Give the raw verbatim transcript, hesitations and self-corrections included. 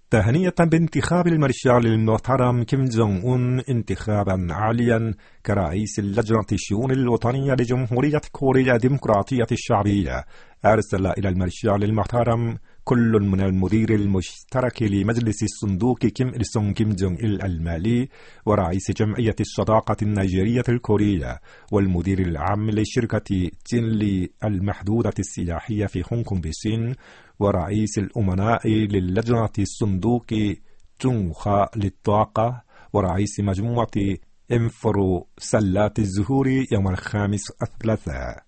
تهنئة بانتخاب المارشال المحترم كيم جونغ أون انتخابا عاليا كرئيس اللجنة الشؤون الوطنية لجمهورية كوريا الديمقراطية الشعبية، أرسل إلى المارشال المحترم كل من المدير المشترك لمجلس الصندوق كيم إل سونغ كيم جونغ إل المالي، ورئيس جمعية الصداقة النيجيرية الكورية، والمدير العام لشركة تينلي المحدودة السياحية في هونغ كونغ بالصين، ورئيس الأمناء للجنة الصندوق تونغخا للطاقة، ورئيس مجموعة انفرو سلات الزهور يوم الخامس الثلاثاء.